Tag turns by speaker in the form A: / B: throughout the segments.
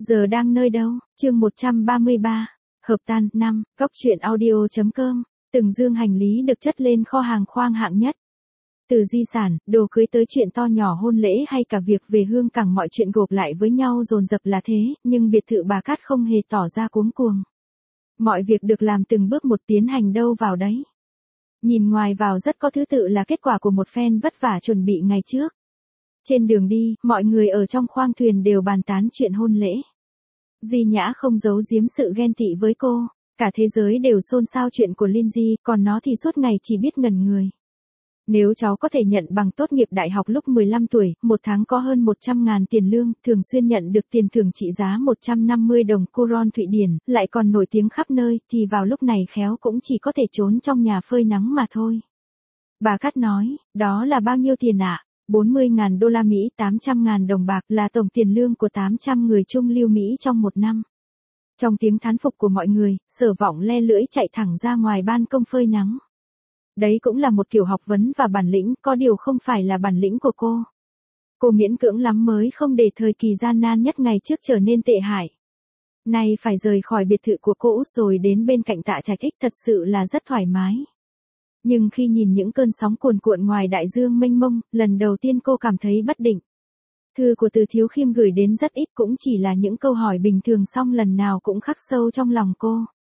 A: Giờ đang nơi đâu? Chương 133. Hợp tan 5. Góc truyện audio.com. Từng dương hành lý được chất lên kho hàng khoang hạng nhất. Từ di sản, đồ cưới tới chuyện to nhỏ hôn lễ hay cả việc về hương cảng, mọi chuyện gộp lại với nhau dồn dập là thế, nhưng biệt thự bà Cát không hề tỏ ra cuống cuồng. Mọi việc được làm từng bước một, tiến hành đâu vào đấy. Nhìn ngoài vào rất có thứ tự, là kết quả của một phen vất vả chuẩn bị ngày trước. Trên đường đi, mọi người ở trong khoang thuyền đều bàn tán chuyện hôn lễ. Di Nhã không giấu giếm sự ghen tị với cô, cả thế giới đều xôn xao chuyện của Lindsay, còn nó thì suốt ngày chỉ biết ngẩn người. Nếu cháu có thể nhận bằng tốt nghiệp đại học lúc 15 tuổi, một tháng có hơn 100.000 tiền lương, thường xuyên nhận được tiền thưởng trị giá 150 đồng Coron Thụy Điển, lại còn nổi tiếng khắp nơi, thì vào lúc này khéo cũng chỉ có thể trốn trong nhà phơi nắng mà thôi. Bà Cát nói, đó là bao nhiêu tiền ạ? 40.000 đô la Mỹ, 800.000 đồng bạc, là tổng tiền lương của 800 người trung lưu Mỹ trong một năm. Trong tiếng thán phục của mọi người, Sở Vọng le lưỡi chạy thẳng ra ngoài ban công phơi nắng. Đấy cũng là một kiểu học vấn và bản lĩnh, có điều không phải là bản lĩnh của cô. Cô miễn cưỡng lắm mới không để thời kỳ gian nan nhất ngày trước trở nên tệ hại. Nay phải rời khỏi biệt thự của cô Út rồi đến bên cạnh Tạ Trạch Ích, thật sự là rất thoải mái. Nhưng khi nhìn những cơn sóng cuồn cuộn ngoài đại dương mênh mông, lần đầu tiên cô cảm thấy bất định. Thư của Từ Thiếu Khiêm gửi đến rất ít, cũng chỉ là những câu hỏi bình thường, song lần nào cũng khắc sâu trong lòng cô.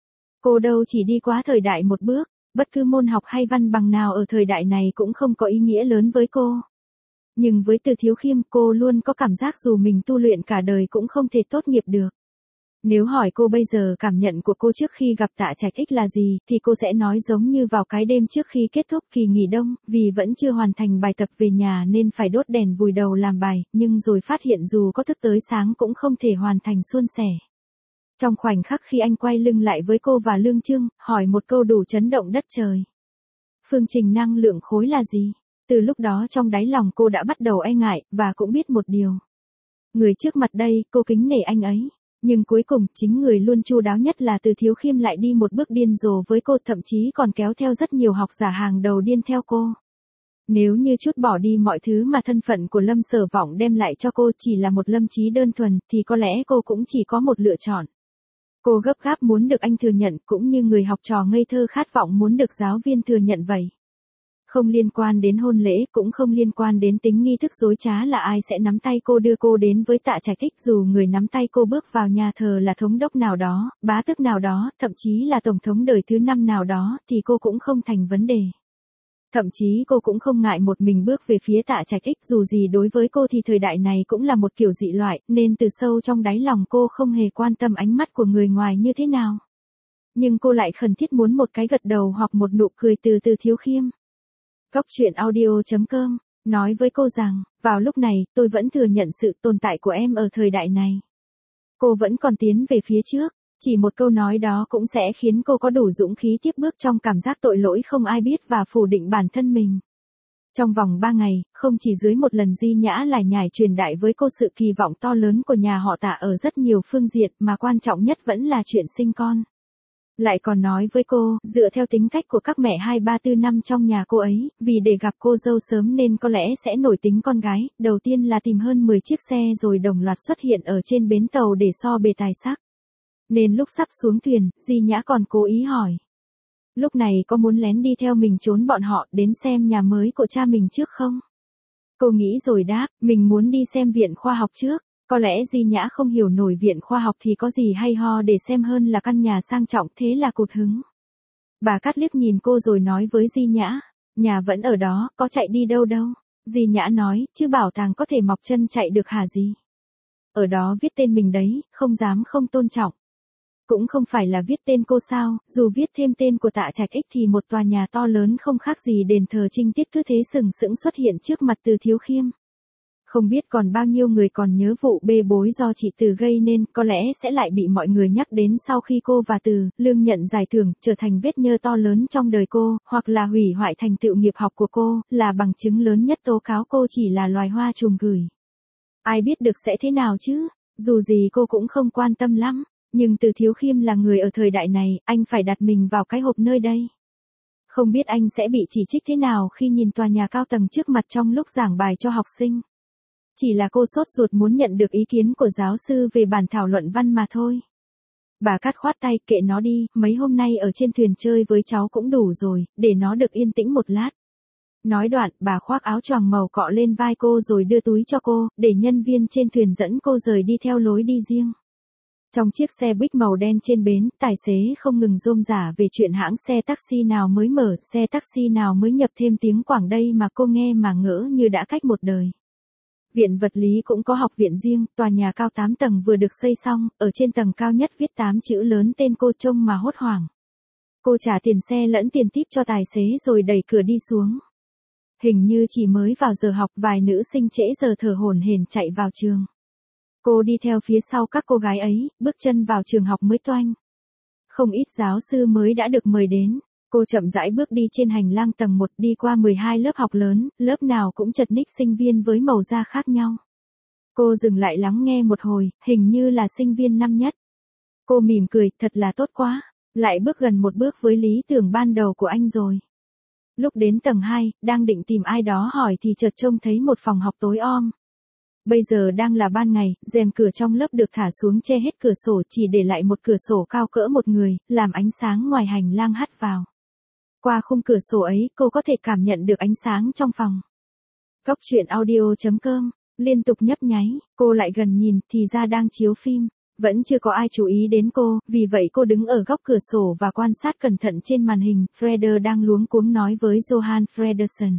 A: Cô đâu chỉ đi quá thời đại một bước, bất cứ môn học hay văn bằng nào ở thời đại này cũng không có ý nghĩa lớn với cô. Nhưng với Từ Thiếu Khiêm, cô luôn có cảm giác dù mình tu luyện cả đời cũng không thể tốt nghiệp được. Nếu hỏi cô bây giờ cảm nhận của cô trước khi gặp Tạ Trạch Ích là gì, thì cô sẽ nói giống như vào cái đêm trước khi kết thúc kỳ nghỉ đông, vì vẫn chưa hoàn thành bài tập về nhà nên phải đốt đèn vùi đầu làm bài, nhưng rồi phát hiện dù có thức tới sáng cũng không thể hoàn thành suôn sẻ. Trong khoảnh khắc khi anh quay lưng lại với cô và Lương Trương, hỏi một câu đủ chấn động đất trời. Phương trình năng lượng khối là gì? Từ lúc đó trong đáy lòng cô đã bắt đầu e ngại, và cũng biết một điều. Người trước mặt đây, cô kính nể anh ấy. Nhưng cuối cùng, chính người luôn chu đáo nhất là Từ Thiếu Khiêm lại đi một bước điên rồ với cô, thậm chí còn kéo theo rất nhiều học giả hàng đầu điên theo cô. Nếu như trút bỏ đi mọi thứ mà thân phận của Lâm Sở Vọng đem lại cho cô, chỉ là một lâm trí đơn thuần, thì có lẽ cô cũng chỉ có một lựa chọn. Cô gấp gáp muốn được anh thừa nhận, cũng như người học trò ngây thơ khát vọng muốn được giáo viên thừa nhận vậy. Không liên quan đến hôn lễ, cũng không liên quan đến tính nghi thức dối trá là ai sẽ nắm tay cô đưa cô đến với Tạ Trạch Ích, dù người nắm tay cô bước vào nhà thờ là thống đốc nào đó, bá tước nào đó, thậm chí là tổng thống đời thứ 5 nào đó, thì cô cũng không thành vấn đề. Thậm chí cô cũng không ngại một mình bước về phía Tạ Trạch Ích, dù gì đối với cô thì thời đại này cũng là một kiểu dị loại, nên từ sâu trong đáy lòng cô không hề quan tâm ánh mắt của người ngoài như thế nào. Nhưng cô lại khẩn thiết muốn một cái gật đầu hoặc một nụ cười từ Từ Thiếu Khiêm. Góc truyện audio.com nói với cô rằng, vào lúc này, tôi vẫn thừa nhận sự tồn tại của em ở thời đại này. Cô vẫn còn tiến về phía trước, chỉ một câu nói đó cũng sẽ khiến cô có đủ dũng khí tiếp bước trong cảm giác tội lỗi không ai biết và phủ định bản thân mình. Trong vòng 3 ngày, không chỉ dưới một lần Di Nhã lải nhải truyền đại với cô sự kỳ vọng to lớn của nhà họ Tạ ở rất nhiều phương diện, mà quan trọng nhất vẫn là chuyện sinh con. Lại còn nói với cô, dựa theo tính cách của các mẹ 2, 3, 4 năm trong nhà cô ấy, vì để gặp cô dâu sớm nên có lẽ sẽ nổi tính con gái, đầu tiên là tìm hơn 10 chiếc xe rồi đồng loạt xuất hiện ở trên bến tàu để so bề tài sắc. Nên lúc sắp xuống thuyền, Di Nhã còn cố ý hỏi. Lúc này có muốn lén đi theo mình trốn bọn họ đến xem nhà mới của cha mình trước không? Cô nghĩ rồi đáp, mình muốn đi xem viện khoa học trước. Có lẽ Di Nhã không hiểu nổi viện khoa học thì có gì hay ho để xem hơn là căn nhà sang trọng, thế là cụt hứng. Bà Cát liếc nhìn cô rồi nói với Di Nhã, nhà vẫn ở đó, có chạy đi đâu đâu. Di Nhã nói, chứ bảo tàng có thể mọc chân chạy được hả gì? Ở đó viết tên mình đấy, không dám không tôn trọng. Cũng không phải là viết tên cô sao, dù viết thêm tên của Tạ Trạch Ích thì một tòa nhà to lớn không khác gì đền thờ Trinh Tiết cứ thế sừng sững xuất hiện trước mặt Từ Thiếu Khiêm. Không biết còn bao nhiêu người còn nhớ vụ bê bối do chị Từ gây nên, có lẽ sẽ lại bị mọi người nhắc đến sau khi cô và Từ, Lương nhận giải thưởng, trở thành vết nhơ to lớn trong đời cô, hoặc là hủy hoại thành tựu nghiệp học của cô, là bằng chứng lớn nhất tố cáo cô chỉ là loài hoa chùm gửi. Ai biết được sẽ thế nào chứ, dù gì cô cũng không quan tâm lắm, nhưng Từ Thiếu Khiêm là người ở thời đại này, anh phải đặt mình vào cái hộp nơi đây. Không biết anh sẽ bị chỉ trích thế nào khi nhìn tòa nhà cao tầng trước mặt trong lúc giảng bài cho học sinh. Chỉ là cô sốt ruột muốn nhận được ý kiến của giáo sư về bản thảo luận văn mà thôi. Bà Cát khoát tay, kệ nó đi, mấy hôm nay ở trên thuyền chơi với cháu cũng đủ rồi, để nó được yên tĩnh một lát. Nói đoạn, bà khoác áo choàng màu cọ lên vai cô rồi đưa túi cho cô, để nhân viên trên thuyền dẫn cô rời đi theo lối đi riêng. Trong chiếc xe buýt màu đen trên bến, tài xế không ngừng rôm rả về chuyện hãng xe taxi nào mới mở, xe taxi nào mới nhập thêm tiếng Quảng đây mà cô nghe mà ngỡ như đã cách một đời. Viện vật lý cũng có học viện riêng, tòa nhà cao 8 tầng vừa được xây xong, ở trên tầng cao nhất viết 8 chữ lớn tên cô trông mà hốt hoảng. Cô trả tiền xe lẫn tiền tip cho tài xế rồi đẩy cửa đi xuống. Hình như chỉ mới vào giờ học, vài nữ sinh trễ giờ thở hổn hển chạy vào trường. Cô đi theo phía sau các cô gái ấy, bước chân vào trường học mới toanh. Không ít giáo sư mới đã được mời đến. Cô chậm rãi bước đi trên hành lang tầng 1, đi qua 12 lớp học lớn, lớp nào cũng chật ních sinh viên với màu da khác nhau. Cô dừng lại lắng nghe một hồi, hình như là sinh viên năm nhất. Cô mỉm cười, thật là tốt quá, lại bước gần một bước với lý tưởng ban đầu của anh rồi. Lúc đến tầng 2, đang định tìm ai đó hỏi thì chợt trông thấy một phòng học tối om. Bây giờ đang là ban ngày, rèm cửa trong lớp được thả xuống che hết cửa sổ, chỉ để lại một cửa sổ cao cỡ một người, làm ánh sáng ngoài hành lang hắt vào. Qua khung cửa sổ ấy, cô có thể cảm nhận được ánh sáng trong phòng. Góc truyện audio.com, liên tục nhấp nháy, cô lại gần nhìn, thì ra đang chiếu phim. Vẫn chưa có ai chú ý đến cô, vì vậy cô đứng ở góc cửa sổ và quan sát cẩn thận trên màn hình. Freder đang luống cuống nói với Johan Fredersen.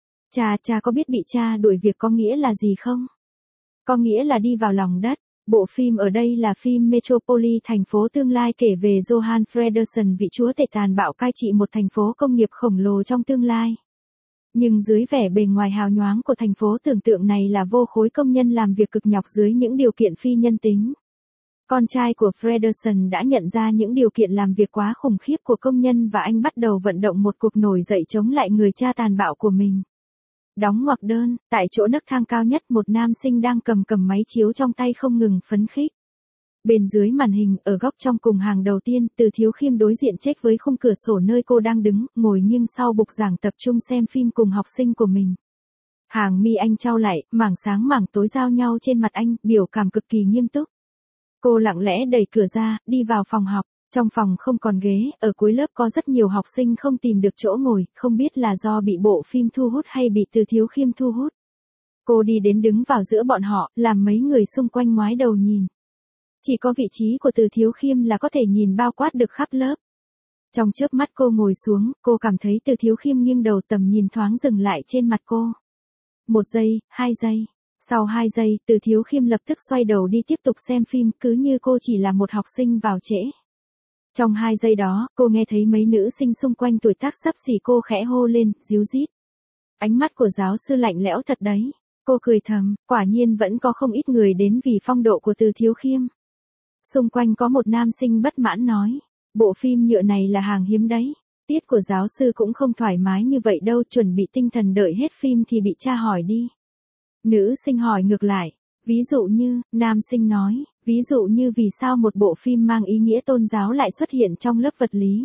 A: Cha có biết bị cha đuổi việc có nghĩa là gì không? Có nghĩa là đi vào lòng đất. Bộ phim ở đây là phim Metropolis, thành phố tương lai, kể về Johan Fredersen, vị chúa tể tàn bạo cai trị một thành phố công nghiệp khổng lồ trong tương lai. Nhưng dưới vẻ bề ngoài hào nhoáng của thành phố tưởng tượng này là vô khối công nhân làm việc cực nhọc dưới những điều kiện phi nhân tính. Con trai của Fredersen đã nhận ra những điều kiện làm việc quá khủng khiếp của công nhân và anh bắt đầu vận động một cuộc nổi dậy chống lại người cha tàn bạo của mình. Đóng ngoặc đơn, tại chỗ nấc thang cao nhất, một nam sinh đang cầm máy chiếu trong tay không ngừng phấn khích. Bên dưới màn hình, ở góc trong cùng hàng đầu tiên, Từ Thiếu Khiêm đối diện chếch với khung cửa sổ nơi cô đang đứng, ngồi nghiêng sau bục giảng tập trung xem phim cùng học sinh của mình. Hàng mi anh chau lại, mảng sáng mảng tối giao nhau trên mặt anh, biểu cảm cực kỳ nghiêm túc. Cô lặng lẽ đẩy cửa ra, đi vào phòng học. Trong phòng không còn ghế, ở cuối lớp có rất nhiều học sinh không tìm được chỗ ngồi, không biết là do bị bộ phim thu hút hay bị Từ Thiếu Khiêm thu hút. Cô đi đến đứng vào giữa bọn họ, làm mấy người xung quanh ngoái đầu nhìn. Chỉ có vị trí của Từ Thiếu Khiêm là có thể nhìn bao quát được khắp lớp. Trong chớp mắt cô ngồi xuống, cô cảm thấy Từ Thiếu Khiêm nghiêng đầu, tầm nhìn thoáng dừng lại trên mặt cô. 1 giây, 2 giây. Sau 2 giây, Từ Thiếu Khiêm lập tức xoay đầu đi tiếp tục xem phim, cứ như cô chỉ là một học sinh vào trễ. Trong 2 giây đó, cô nghe thấy mấy nữ sinh xung quanh tuổi tác xấp xỉ cô khẽ hô lên, díu dít. Ánh mắt của giáo sư lạnh lẽo thật đấy. Cô cười thầm, quả nhiên vẫn có không ít người đến vì phong độ của Từ Thiếu Khiêm. Xung quanh có một nam sinh bất mãn nói, bộ phim nhựa này là hàng hiếm đấy. Tiết của giáo sư cũng không thoải mái như vậy đâu, chuẩn bị tinh thần đợi hết phim thì bị cha hỏi đi. Nữ sinh hỏi ngược lại, ví dụ như, nam sinh nói, ví dụ như vì sao một bộ phim mang ý nghĩa tôn giáo lại xuất hiện trong lớp vật lý.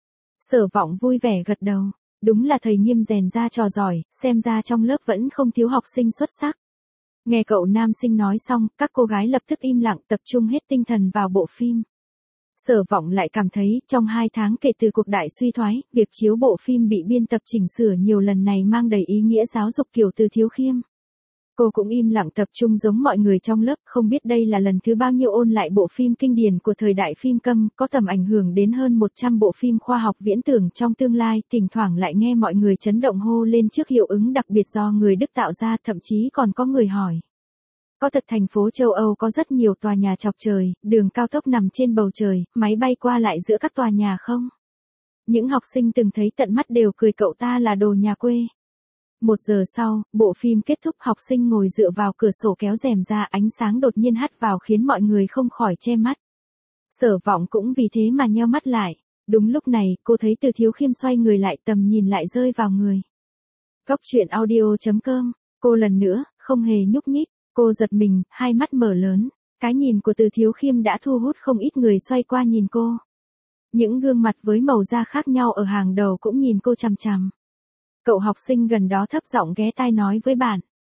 A: Sở Vọng vui vẻ gật đầu, đúng là thầy Nghiêm rèn ra trò giỏi, xem ra trong lớp vẫn không thiếu học sinh xuất sắc. Nghe cậu nam sinh nói xong, các cô gái lập tức im lặng, tập trung hết tinh thần vào bộ phim. Sở Vọng lại cảm thấy, trong 2 tháng kể từ cuộc đại suy thoái, việc chiếu bộ phim bị biên tập chỉnh sửa nhiều lần này mang đầy ý nghĩa giáo dục kiểu Từ Thiếu Khiêm. Cô cũng im lặng tập trung giống mọi người trong lớp, không biết đây là lần thứ bao nhiêu ôn lại bộ phim kinh điển của thời đại phim câm, có tầm ảnh hưởng đến hơn 100 bộ phim khoa học viễn tưởng trong tương lai, thỉnh thoảng lại nghe mọi người chấn động hô lên trước hiệu ứng đặc biệt do người Đức tạo ra, thậm chí còn có người hỏi. Có thật thành phố châu Âu có rất nhiều tòa nhà chọc trời, đường cao tốc nằm trên bầu trời, máy bay qua lại giữa các tòa nhà không? Những học sinh từng thấy tận mắt đều cười cậu ta là đồ nhà quê. 1 giờ sau, bộ phim kết thúc, học sinh ngồi dựa vào cửa sổ kéo rèm ra, ánh sáng đột nhiên hắt vào khiến mọi người không khỏi che mắt. Sở Vọng cũng vì thế mà nheo mắt lại. Đúng lúc này, cô thấy Từ Thiếu Khiêm xoay người lại, tầm nhìn lại rơi vào người. Góc truyện audio.com, cô lần nữa, không hề nhúc nhích, cô giật mình, hai mắt mở lớn. Cái nhìn của Từ Thiếu Khiêm đã thu hút không ít người xoay qua nhìn cô. Những gương mặt với màu da khác nhau ở hàng đầu cũng nhìn cô chằm chằm. Cậu học sinh gần đó thấp giọng ghé tai nói với bạn.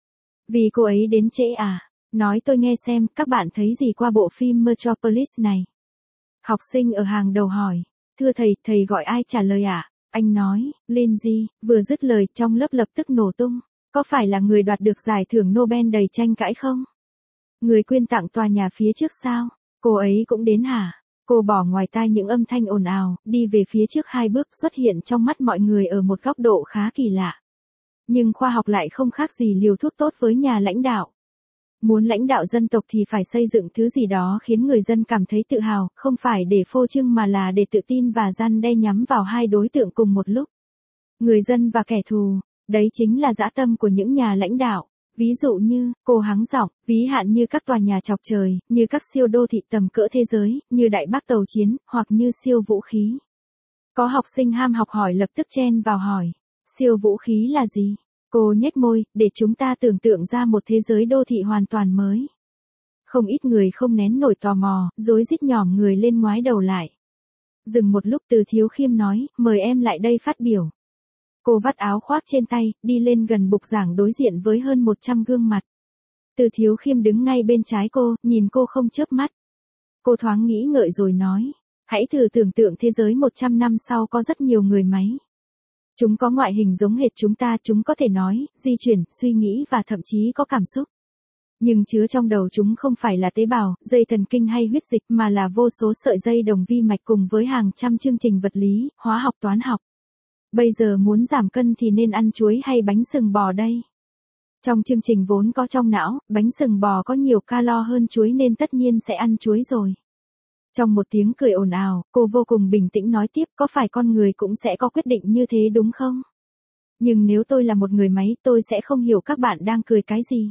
A: Vì cô ấy đến trễ à? Nói tôi nghe xem, các bạn thấy gì qua bộ phim Metropolis này? Học sinh ở hàng đầu hỏi. Thưa thầy gọi ai trả lời ạ? Anh nói, Lindsay, vừa dứt lời trong lớp lập tức nổ tung. Có phải là người đoạt được giải thưởng Nobel đầy tranh cãi không? Người quyên tặng tòa nhà phía trước sao? Cô ấy cũng đến hả? Cô bỏ ngoài tai những âm thanh ồn ào, đi về phía trước 2 bước xuất hiện trong mắt mọi người ở một góc độ khá kỳ lạ. Nhưng khoa học lại không khác gì liều thuốc tốt với nhà lãnh đạo. Muốn lãnh đạo dân tộc thì phải xây dựng thứ gì đó khiến người dân cảm thấy tự hào, không phải để phô trương mà là để tự tin và răn đe nhắm vào hai đối tượng cùng một lúc. Người dân và kẻ thù, đấy chính là dã tâm của những nhà lãnh đạo. Ví dụ như, cô hắng giọng, ví hạn như các tòa nhà chọc trời, như các siêu đô thị tầm cỡ thế giới, như đại bác tàu chiến, hoặc như siêu vũ khí. Có học sinh ham học hỏi lập tức chen vào hỏi, siêu vũ khí là gì? Cô nhếch môi, để chúng ta tưởng tượng ra một thế giới đô thị hoàn toàn mới. Không ít người không nén nổi tò mò, rối rít nhỏm người lên ngoái đầu lại. Dừng một lúc Từ Thiếu Khiêm nói, mời em lại đây phát biểu. Cô vắt áo khoác trên tay, đi lên gần bục giảng đối diện với hơn 100 gương mặt. Từ Thiếu Khiêm đứng ngay bên trái cô, nhìn cô không chớp mắt. Cô thoáng nghĩ ngợi rồi nói, hãy thử tưởng tượng thế giới 100 năm sau có rất nhiều người máy. Chúng có ngoại hình giống hệt chúng ta, chúng có thể nói, di chuyển, suy nghĩ và thậm chí có cảm xúc. Nhưng chứa trong đầu chúng không phải là tế bào, dây thần kinh hay huyết dịch mà là vô số sợi dây đồng vi mạch cùng với hàng trăm chương trình vật lý, hóa học toán học. Bây giờ muốn giảm cân thì nên ăn chuối hay bánh sừng bò đây? Trong chương trình vốn có trong não, bánh sừng bò có nhiều calo hơn chuối nên tất nhiên sẽ ăn chuối rồi. Trong một tiếng cười ồn ào, cô vô cùng bình tĩnh nói tiếp, có phải con người cũng sẽ có quyết định như thế đúng không? Nhưng nếu tôi là một người máy, tôi sẽ không hiểu các bạn đang cười cái gì.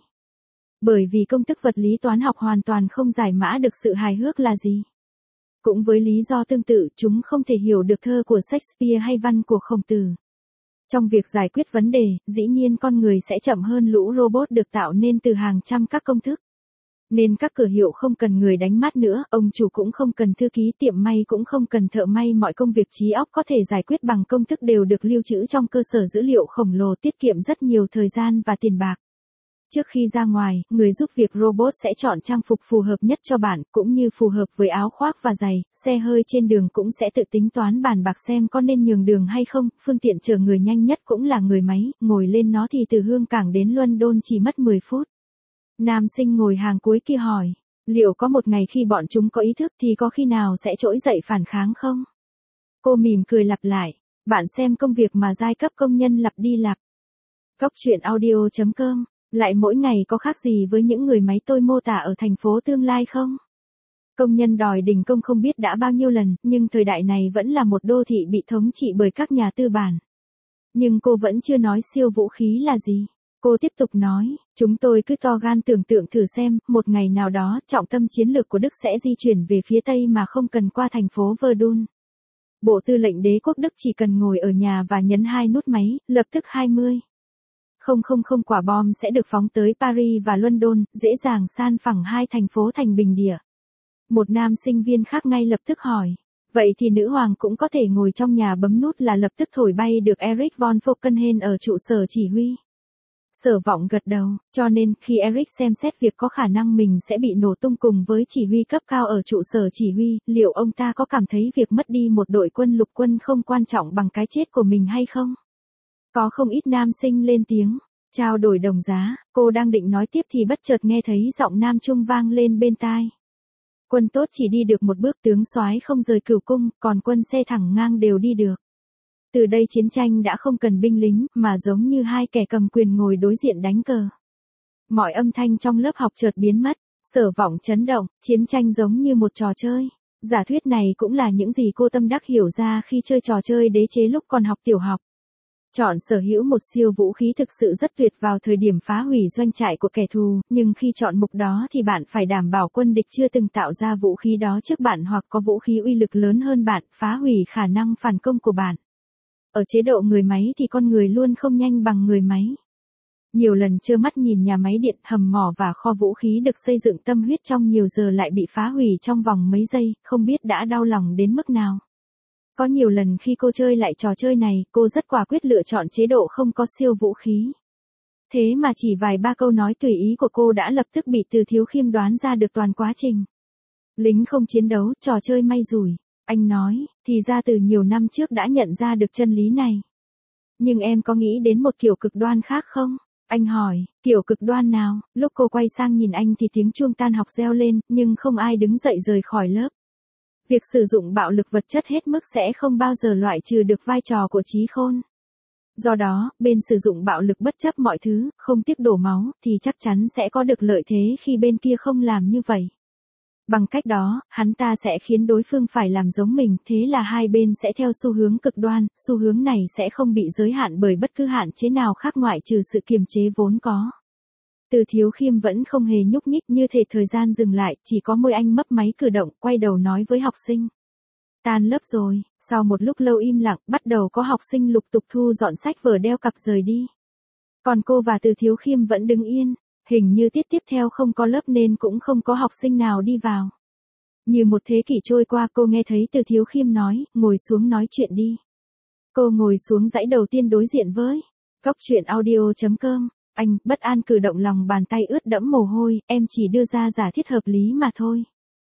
A: Bởi vì công thức vật lý toán học hoàn toàn không giải mã được sự hài hước là gì. Cũng với lý do tương tự, chúng không thể hiểu được thơ của Shakespeare hay văn của Khổng Tử. Trong việc giải quyết vấn đề, dĩ nhiên con người sẽ chậm hơn lũ robot được tạo nên từ hàng trăm các công thức. Nên các cửa hiệu không cần người đánh mát nữa, ông chủ cũng không cần thư ký, tiệm may cũng không cần thợ may, mọi công việc trí óc có thể giải quyết bằng công thức đều được lưu trữ trong cơ sở dữ liệu khổng lồ, tiết kiệm rất nhiều thời gian và tiền bạc. Trước khi ra ngoài, người giúp việc robot sẽ chọn trang phục phù hợp nhất cho bạn, cũng như phù hợp với áo khoác và giày, xe hơi trên đường cũng sẽ tự tính toán bàn bạc xem có nên nhường đường hay không, phương tiện chở người nhanh nhất cũng là người máy, ngồi lên nó thì từ Hương Cảng đến London chỉ mất 10 phút. Nam sinh ngồi hàng cuối kia hỏi, liệu có một ngày khi bọn chúng có ý thức thì có khi nào sẽ trỗi dậy phản kháng không? Cô mỉm cười lặp lại, bạn xem công việc mà giai cấp công nhân lặp đi lặp. Cóc truyện audio.com. Lại mỗi ngày có khác gì với những người máy tôi mô tả ở thành phố tương lai không? Công nhân đòi đình công không biết đã bao nhiêu lần, nhưng thời đại này vẫn là một đô thị bị thống trị bởi các nhà tư bản. Nhưng cô vẫn chưa nói siêu vũ khí là gì. Cô tiếp tục nói, chúng tôi cứ to gan tưởng tượng thử xem, một ngày nào đó, trọng tâm chiến lược của Đức sẽ di chuyển về phía Tây mà không cần qua thành phố Verdun. Bộ tư lệnh đế quốc Đức chỉ cần ngồi ở nhà và nhấn 2 nút máy, lập tức 20. 000 quả bom sẽ được phóng tới Paris và London, dễ dàng san phẳng hai thành phố thành bình địa. Một nam sinh viên khác ngay lập tức hỏi, vậy thì nữ hoàng cũng có thể ngồi trong nhà bấm nút là lập tức thổi bay được Erich von Falkenhayn ở trụ sở chỉ huy. Sở Vọng gật đầu, cho nên khi Erich xem xét việc có khả năng mình sẽ bị nổ tung cùng với chỉ huy cấp cao ở trụ sở chỉ huy, liệu ông ta có cảm thấy việc mất đi một đội quân lục quân không quan trọng bằng cái chết của mình hay không? Có không ít nam sinh lên tiếng, trao đổi đồng giá, cô đang định nói tiếp thì bất chợt nghe thấy giọng nam trung vang lên bên tai. Quân tốt chỉ đi được một bước, tướng soái không rời cửu cung, còn quân xe thẳng ngang đều đi được. Từ đây chiến tranh đã không cần binh lính, mà giống như hai kẻ cầm quyền ngồi đối diện đánh cờ. Mọi âm thanh trong lớp học chợt biến mất, Sở Vọng chấn động, chiến tranh giống như một trò chơi. Giả thuyết này cũng là những gì cô tâm đắc hiểu ra khi chơi trò chơi đế chế lúc còn học tiểu học. Chọn sở hữu một siêu vũ khí thực sự rất tuyệt vào thời điểm phá hủy doanh trại của kẻ thù, nhưng khi chọn mục đó thì bạn phải đảm bảo quân địch chưa từng tạo ra vũ khí đó trước bạn hoặc có vũ khí uy lực lớn hơn bạn, phá hủy khả năng phản công của bạn. Ở chế độ người máy thì con người luôn không nhanh bằng người máy. Nhiều lần trơ mắt nhìn nhà máy điện, hầm mỏ và kho vũ khí được xây dựng tâm huyết trong nhiều giờ lại bị phá hủy trong vòng mấy giây, không biết đã đau lòng đến mức nào. Có nhiều lần khi cô chơi lại trò chơi này, cô rất quả quyết lựa chọn chế độ không có siêu vũ khí. Thế mà chỉ vài ba câu nói tùy ý của cô đã lập tức bị Từ Thiếu Khiêm đoán ra được toàn quá trình. Lính không chiến đấu, trò chơi may rủi. Anh nói, thì ra từ nhiều năm trước đã nhận ra được chân lý này. Nhưng em có nghĩ đến một kiểu cực đoan khác không? Anh hỏi, kiểu cực đoan nào? Lúc cô quay sang nhìn anh thì tiếng chuông tan học reo lên, nhưng không ai đứng dậy rời khỏi lớp. Việc sử dụng bạo lực vật chất hết mức sẽ không bao giờ loại trừ được vai trò của trí khôn. Do đó, bên sử dụng bạo lực bất chấp mọi thứ, không tiếc đổ máu, thì chắc chắn sẽ có được lợi thế khi bên kia không làm như vậy. Bằng cách đó, hắn ta sẽ khiến đối phương phải làm giống mình, thế là hai bên sẽ theo xu hướng cực đoan, xu hướng này sẽ không bị giới hạn bởi bất cứ hạn chế nào khác ngoại trừ sự kiềm chế vốn có. Từ Thiếu Khiêm vẫn không hề nhúc nhích, như thể thời gian dừng lại, chỉ có môi anh mấp máy cử động, quay đầu nói với học sinh. Tan lớp rồi, sau một lúc lâu im lặng, bắt đầu có học sinh lục tục thu dọn sách vở đeo cặp rời đi. Còn cô và Từ Thiếu Khiêm vẫn đứng yên. Hình như tiết tiếp theo không có lớp nên cũng không có học sinh nào đi vào. Như một thế kỷ trôi qua cô nghe thấy Từ Thiếu Khiêm nói, ngồi xuống nói chuyện đi. Cô ngồi xuống dãy đầu tiên đối diện với Góc Chuyện Audio.com. Anh, bất an cử động lòng bàn tay ướt đẫm mồ hôi, em chỉ đưa ra giả thiết hợp lý mà thôi.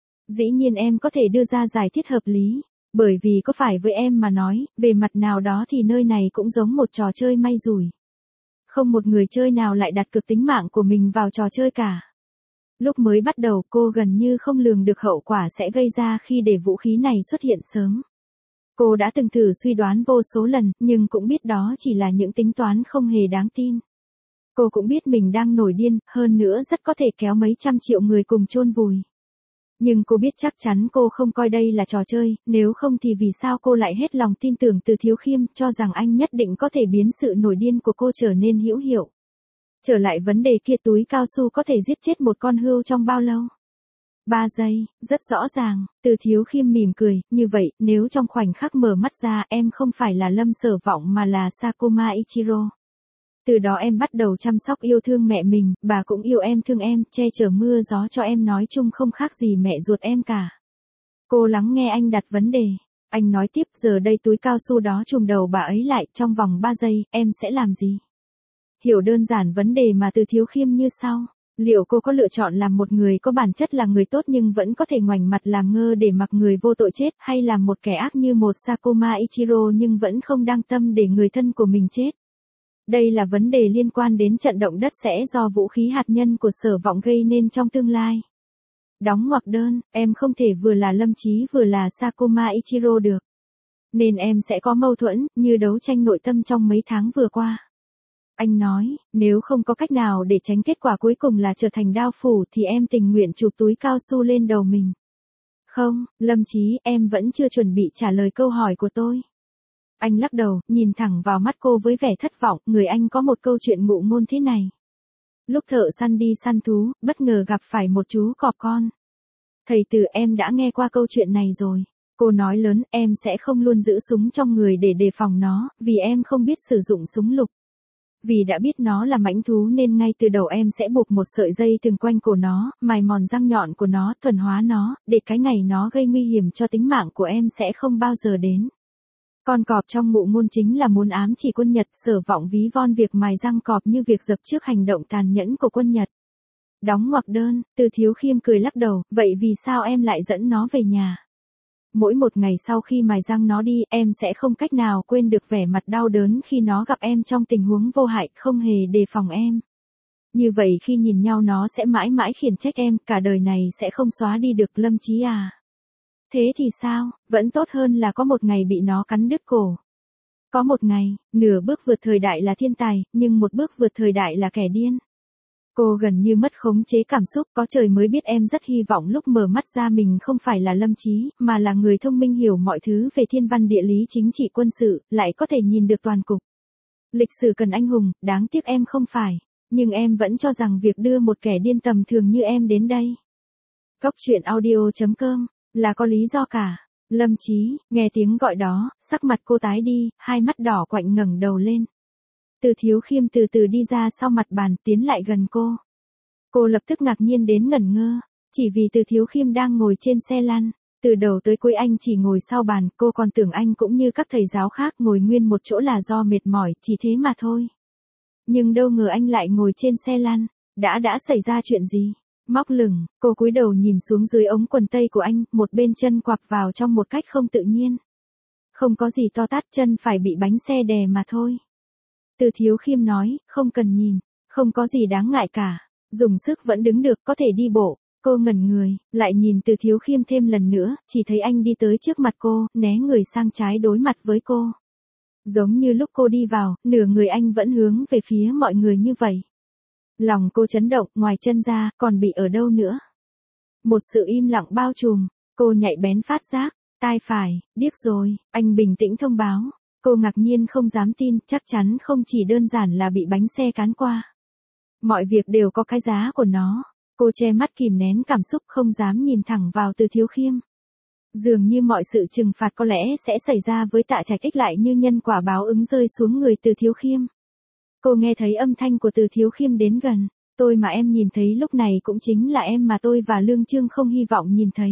A: Dĩ nhiên em có thể đưa ra giải thiết hợp lý, bởi vì có phải với em mà nói, về mặt nào đó thì nơi này cũng giống một trò chơi may rủi. Không một người chơi nào lại đặt cược tính mạng của mình vào trò chơi cả. Lúc mới bắt đầu cô gần như không lường được hậu quả sẽ gây ra khi để vũ khí này xuất hiện sớm. Cô đã từng thử suy đoán vô số lần, nhưng cũng biết đó chỉ là những tính toán không hề đáng tin. Cô cũng biết mình đang nổi điên, hơn nữa rất có thể kéo mấy trăm triệu người cùng chôn vùi. Nhưng cô biết chắc chắn cô không coi đây là trò chơi, nếu không thì vì sao cô lại hết lòng tin tưởng Từ Thiếu Khiêm, cho rằng anh nhất định có thể biến sự nổi điên của cô trở nên hữu hiệu. Trở lại vấn đề kia, túi cao su có thể giết chết một con hươu trong bao lâu? 3 giây, rất rõ ràng. Từ Thiếu Khiêm mỉm cười, như vậy, nếu trong khoảnh khắc mở mắt ra em không phải là Lâm Sở Vọng mà là Sakuma Ichiro. Từ đó em bắt đầu chăm sóc yêu thương mẹ mình, bà cũng yêu em thương em, che chở mưa gió cho em, nói chung không khác gì mẹ ruột em cả. Cô lắng nghe anh đặt vấn đề. Anh nói tiếp, giờ đây túi cao su đó trùm đầu bà ấy lại, trong vòng 3 giây, em sẽ làm gì? Hiểu đơn giản vấn đề mà Từ Thiếu Khiêm như sau. Liệu cô có lựa chọn làm một người có bản chất là người tốt nhưng vẫn có thể ngoảnh mặt làm ngơ để mặc người vô tội chết, hay làm một kẻ ác như một Sakuma Ichiro nhưng vẫn không đăng tâm để người thân của mình chết? Đây là vấn đề liên quan đến trận động đất sẽ do vũ khí hạt nhân của Sở Vọng gây nên trong tương lai. Đóng ngoặc đơn, em không thể vừa là Lâm Chí vừa là Sakuma Ichiro được. Nên em sẽ có mâu thuẫn, như đấu tranh nội tâm trong mấy tháng vừa qua. Anh nói, nếu không có cách nào để tránh kết quả cuối cùng là trở thành đao phủ thì em tình nguyện chụp túi cao su lên đầu mình. Không, Lâm Chí, em vẫn chưa chuẩn bị trả lời câu hỏi của tôi. Anh lắc đầu, nhìn thẳng vào mắt cô với vẻ thất vọng, người anh có một câu chuyện ngụ ngôn thế này. Lúc thợ săn đi săn thú, bất ngờ gặp phải một chú cọp con. Thầy Từ, em đã nghe qua câu chuyện này rồi. Cô nói lớn, em sẽ không luôn giữ súng trong người để đề phòng nó, vì em không biết sử dụng súng lục. Vì đã biết nó là mãnh thú nên ngay từ đầu em sẽ buộc một sợi dây thừng quanh cổ nó, mài mòn răng nhọn của nó, thuần hóa nó, để cái ngày nó gây nguy hiểm cho tính mạng của em sẽ không bao giờ đến. Con cọp trong ngụ ngôn chính là muốn ám chỉ quân Nhật. Sở Vọng ví von việc mài răng cọp như việc dập trước hành động tàn nhẫn của quân Nhật. Đóng ngoặc đơn, Từ Thiếu Khiêm cười lắc đầu, vậy vì sao em lại dẫn nó về nhà? Mỗi một ngày sau khi mài răng nó đi, em sẽ không cách nào quên được vẻ mặt đau đớn khi nó gặp em trong tình huống vô hại, không hề đề phòng em. Như vậy khi nhìn nhau nó sẽ mãi mãi khiển trách em, cả đời này sẽ không xóa đi được, Lâm Chí à. Thế thì sao, vẫn tốt hơn là có một ngày bị nó cắn đứt cổ. Có một ngày, nửa bước vượt thời đại là thiên tài, nhưng một bước vượt thời đại là kẻ điên. Cô gần như mất khống chế cảm xúc, có trời mới biết em rất hy vọng lúc mở mắt ra mình không phải là Lâm Chí, mà là người thông minh hiểu mọi thứ về thiên văn địa lý chính trị quân sự, lại có thể nhìn được toàn cục. Lịch sử cần anh hùng, đáng tiếc em không phải, nhưng em vẫn cho rằng việc đưa một kẻ điên tầm thường như em đến đây. Góc Chuyện Audio.com là có lý do cả. Lâm Chí, nghe tiếng gọi đó, sắc mặt cô tái đi, hai mắt đỏ quạnh ngẩng đầu lên. Từ Thiếu Khiêm từ từ đi ra sau mặt bàn, tiến lại gần cô. Cô lập tức ngạc nhiên đến ngẩn ngơ, chỉ vì Từ Thiếu Khiêm đang ngồi trên xe lăn. Từ đầu tới cuối anh chỉ ngồi sau bàn, cô còn tưởng anh cũng như các thầy giáo khác ngồi nguyên một chỗ là do mệt mỏi, chỉ thế mà thôi. Nhưng đâu ngờ anh lại ngồi trên xe lăn. Đã xảy ra chuyện gì? Móc lửng, cô cúi đầu nhìn xuống dưới ống quần tây của anh, một bên chân quặp vào trong một cách không tự nhiên. Không có gì to tát, chân phải bị bánh xe đè mà thôi. Từ Thiếu Khiêm nói, không cần nhìn, không có gì đáng ngại cả. Dùng sức vẫn đứng được, có thể đi bộ. Cô ngẩn người, lại nhìn Từ Thiếu Khiêm thêm lần nữa, chỉ thấy anh đi tới trước mặt cô, né người sang trái đối mặt với cô. Giống như lúc cô đi vào, nửa người anh vẫn hướng về phía mọi người như vậy. Lòng cô chấn động, ngoài chân ra, còn bị ở đâu nữa. Một sự im lặng bao trùm, cô nhạy bén phát giác, tai phải, điếc rồi, anh bình tĩnh thông báo. Cô ngạc nhiên không dám tin, chắc chắn không chỉ đơn giản là bị bánh xe cán qua. Mọi việc đều có cái giá của nó. Cô che mắt kìm nén cảm xúc không dám nhìn thẳng vào Từ Thiếu Khiêm. Dường như mọi sự trừng phạt có lẽ sẽ xảy ra với Tạ Trạch Ích lại như nhân quả báo ứng rơi xuống người Từ Thiếu Khiêm. Cô nghe thấy âm thanh của Từ Thiếu Khiêm đến gần. Tôi mà em nhìn thấy lúc này cũng chính là em mà tôi và Lương Trương không hy vọng nhìn thấy.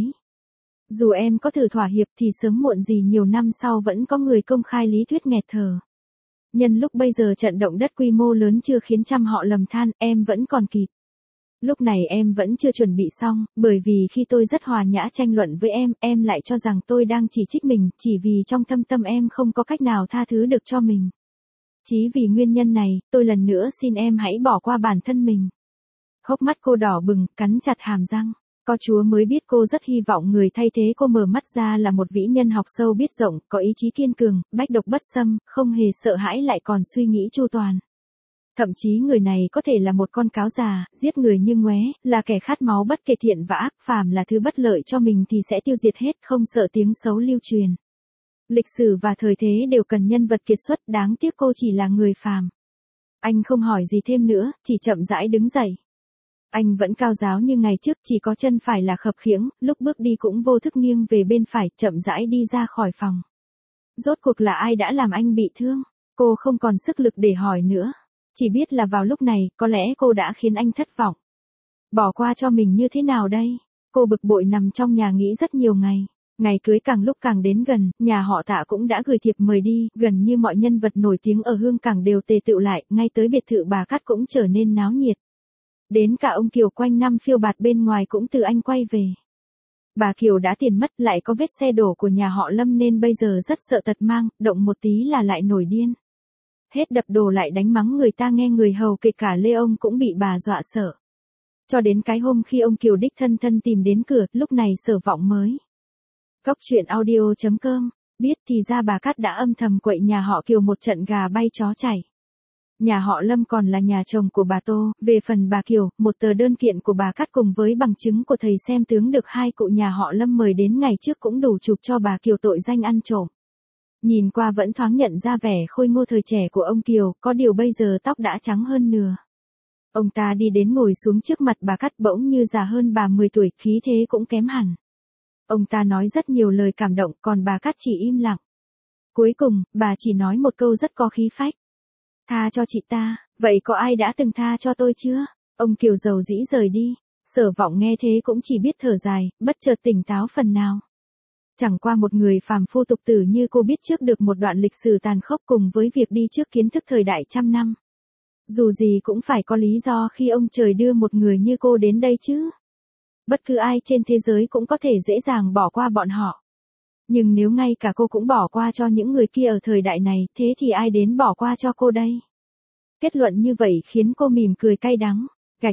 A: Dù em có thử thỏa hiệp thì sớm muộn gì nhiều năm sau vẫn có người công khai lý thuyết nghẹt thở. Nhân lúc bây giờ trận động đất quy mô lớn chưa khiến trăm họ lầm than, em vẫn còn kịp. Lúc này em vẫn chưa chuẩn bị xong, bởi vì khi tôi rất hòa nhã tranh luận với em lại cho rằng tôi đang chỉ trích mình, chỉ vì trong thâm tâm em không có cách nào tha thứ được cho mình. Chỉ vì nguyên nhân này, tôi lần nữa xin em hãy bỏ qua bản thân mình. Hốc mắt cô đỏ bừng, cắn chặt hàm răng. Có Chúa mới biết cô rất hy vọng người thay thế cô mở mắt ra là một vĩ nhân học sâu biết rộng, có ý chí kiên cường, bách độc bất xâm, không hề sợ hãi lại còn suy nghĩ chu toàn. Thậm chí người này có thể là một con cáo già, giết người như ngoé, là kẻ khát máu bất kể thiện và ác, phàm là thứ bất lợi cho mình thì sẽ tiêu diệt hết, không sợ tiếng xấu lưu truyền. Lịch sử và thời thế đều cần nhân vật kiệt xuất, đáng tiếc cô chỉ là người phàm. Anh không hỏi gì thêm nữa, chỉ chậm rãi đứng dậy. Anh vẫn cao ráo như ngày trước, chỉ có chân phải là khập khiễng, lúc bước đi cũng vô thức nghiêng về bên phải, chậm rãi đi ra khỏi phòng. Rốt cuộc là ai đã làm anh bị thương? Cô không còn sức lực để hỏi nữa. Chỉ biết là vào lúc này, có lẽ cô đã khiến anh thất vọng. Bỏ qua cho mình như thế nào đây? Cô bực bội nằm trong nhà nghĩ rất nhiều ngày. Ngày cưới càng lúc càng đến gần, nhà họ Tạ cũng đã gửi thiệp mời đi, gần như mọi nhân vật nổi tiếng ở Hương Cảng đều tề tựu lại, ngay tới biệt thự bà Cát cũng trở nên náo nhiệt. Đến cả ông Kiều quanh năm phiêu bạt bên ngoài cũng từ Anh quay về. Bà Kiều đã tiền mất, lại có vết xe đổ của nhà họ Lâm nên bây giờ rất sợ tật mang, động một tí là lại nổi điên. Hết đập đồ lại đánh mắng người ta, nghe người hầu kể cả Lê ông cũng bị bà dọa sợ. Cho đến cái hôm khi ông Kiều đích thân tìm đến cửa, lúc này Sở Vọng mới. Cóc truyện audio.com, biết thì ra bà Cát đã âm thầm quậy nhà họ Kiều một trận gà bay chó chảy. Nhà họ Lâm còn là nhà chồng của bà Tô, về phần bà Kiều, một tờ đơn kiện của bà Cát cùng với bằng chứng của thầy xem tướng được hai cụ nhà họ Lâm mời đến ngày trước cũng đủ chụp cho bà Kiều tội danh ăn trộm. Nhìn qua vẫn thoáng nhận ra vẻ khôi ngô thời trẻ của ông Kiều, có điều bây giờ tóc đã trắng hơn nửa. Ông ta đi đến ngồi xuống trước mặt bà Cát, bỗng như già hơn bà 10 tuổi, khí thế cũng kém hẳn. Ông ta nói rất nhiều lời cảm động, còn bà Cát chỉ im lặng. Cuối cùng, bà chỉ nói một câu rất có khí phách. Tha cho chị ta, vậy có ai đã từng tha cho tôi chưa? Ông Kiều dầu dĩ rời đi. Sở Vọng nghe thế cũng chỉ biết thở dài, bất chợt tỉnh táo phần nào. Chẳng qua một người phàm phu tục tử như cô biết trước được một đoạn lịch sử tàn khốc cùng với việc đi trước kiến thức thời đại trăm năm. Dù gì cũng phải có lý do khi ông trời đưa một người như cô đến đây chứ. Bất cứ ai trên thế giới cũng có thể dễ dàng bỏ qua bọn họ. Nhưng nếu ngay cả cô cũng bỏ qua cho những người kia ở thời đại này, thế thì ai đến bỏ qua cho cô đây? Kết luận như vậy khiến cô mỉm cười cay đắng. Gạch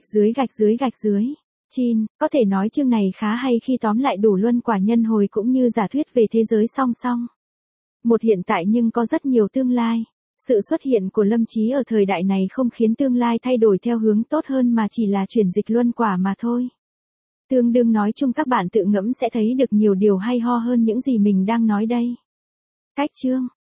A: dưới. Chin, có thể nói chương này khá hay khi tóm lại đủ luân quả nhân hồi cũng như giả thuyết về thế giới song song. Một hiện tại nhưng có rất nhiều tương lai. Sự xuất hiện của Lâm Chí ở thời đại này không khiến tương lai thay đổi theo hướng tốt hơn mà chỉ là chuyển dịch luân quả mà thôi. Tương đương nói chung các bạn tự ngẫm sẽ thấy được nhiều điều hay ho hơn những gì mình đang nói đây. Cách chương